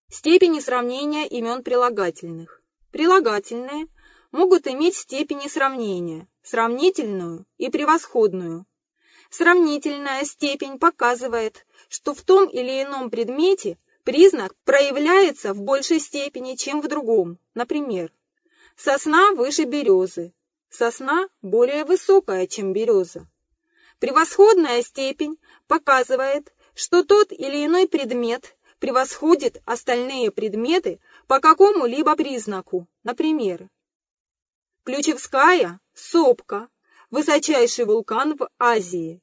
Степени сравнения имен прилагательных. Прилагательные могут иметь степени сравнения, сравнительную и превосходную. Сравнительная степень показывает, что в том или ином предмете признак проявляется в большей степени, чем в другом. Например, сосна выше березы, сосна более высокая, чем береза. Превосходная степень показывает, что тот или иной предмет превосходит остальные предметы по какому-либо признаку. Например, Ключевская сопка, высочайший вулкан в Азии.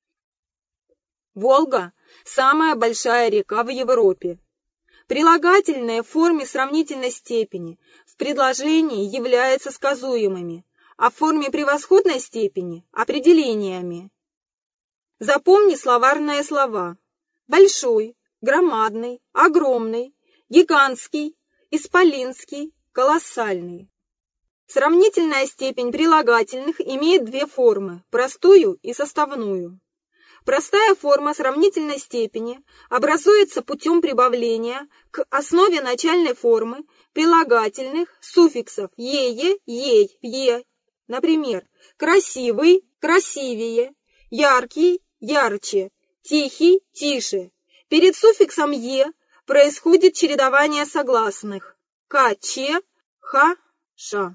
Волга – самая большая река в Европе. Прилагательные в форме сравнительной степени в предложении являются сказуемыми, а в форме превосходной степени – определениями. Запомни словарные слова: большой, громадный, огромный, гигантский, исполинский, колоссальный. Сравнительная степень прилагательных имеет две формы – простую и составную. Простая форма сравнительной степени образуется путем прибавления к основе начальной формы прилагательных суффиксов «ее», «ей», «е». Например, красивый – красивее, яркий – ярче, тихий – тише. Перед суффиксом «е» происходит чередование согласных «к», «че», «ха», «ша».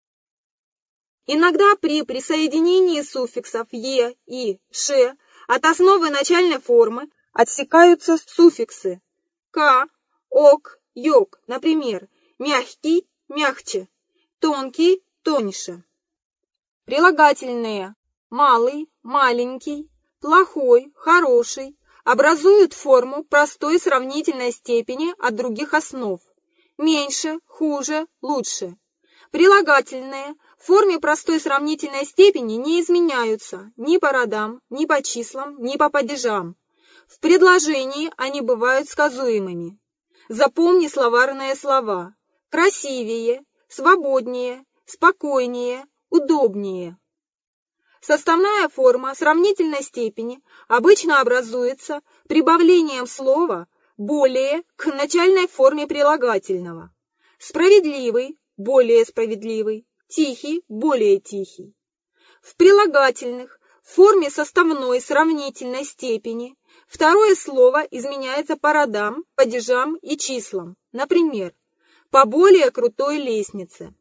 Иногда при присоединении суффиксов «е» и «ше» от основы начальной формы отсекаются суффиксы «ка», «ок», «йок», например, мягкий – мягче, тонкий – тоньше. Прилагательные малый, маленький, плохой, хороший образуют форму простой сравнительной степени от других основ меньше, хуже, лучше. Прилагательные в форме простой сравнительной степени не изменяются ни по родам, ни по числам, ни по падежам. В предложении они бывают сказуемыми. Запомни словарные слова: красивее, свободнее, спокойнее, удобнее. Составная форма сравнительной степени обычно образуется прибавлением слова «более» к начальной форме прилагательного. Справедливый – более справедливый, тихий – более тихий. В прилагательных в форме составной сравнительной степени второе слово изменяется по родам, падежам и числам. Например, по более крутой лестнице.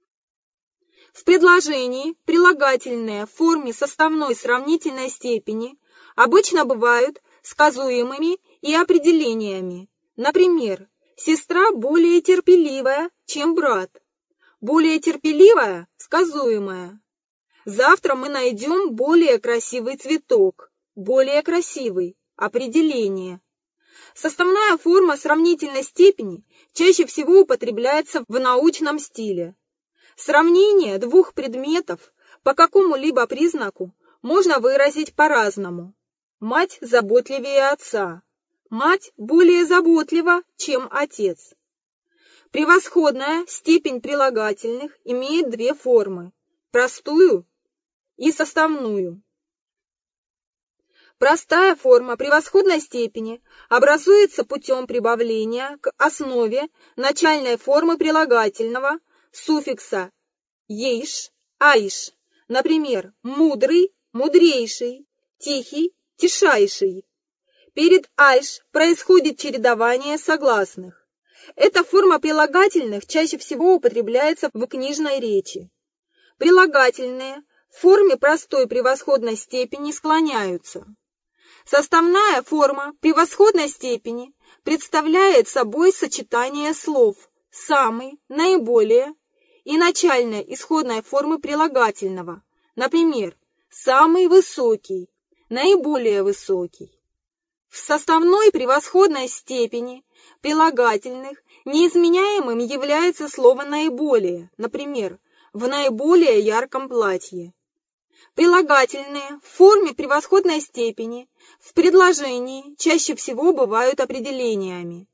В предложении прилагательные в форме составной сравнительной степени обычно бывают сказуемыми и определениями. Например, сестра более терпеливая, чем брат. Более терпеливая – сказуемая. Завтра мы найдем более красивый цветок. Более красивый – определение. Составная форма сравнительной степени чаще всего употребляется в научном стиле. Сравнение двух предметов по какому-либо признаку можно выразить по-разному. Мать заботливее отца. Мать более заботлива, чем отец. Превосходная степень прилагательных имеет две формы – простую и составную. Простая форма превосходной степени образуется путем прибавления к основе начальной формы прилагательного суффикса «ейш», «айш». Например, мудрый – мудрейший, тихий – тишайший. Перед «айш» происходит чередование согласных. Эта форма прилагательных чаще всего употребляется в книжной речи. Прилагательные в форме простой превосходной степени склоняются. Составная форма превосходной степени представляет собой сочетание слов «самый», «наиболее» и начальной исходной формы прилагательного. Например, «самый высокий», «наиболее высокий». В составной превосходной степени прилагательных неизменяемым является слово «наиболее», например, «в наиболее ярком платье». Прилагательные в форме превосходной степени в предложении чаще всего бывают определениями.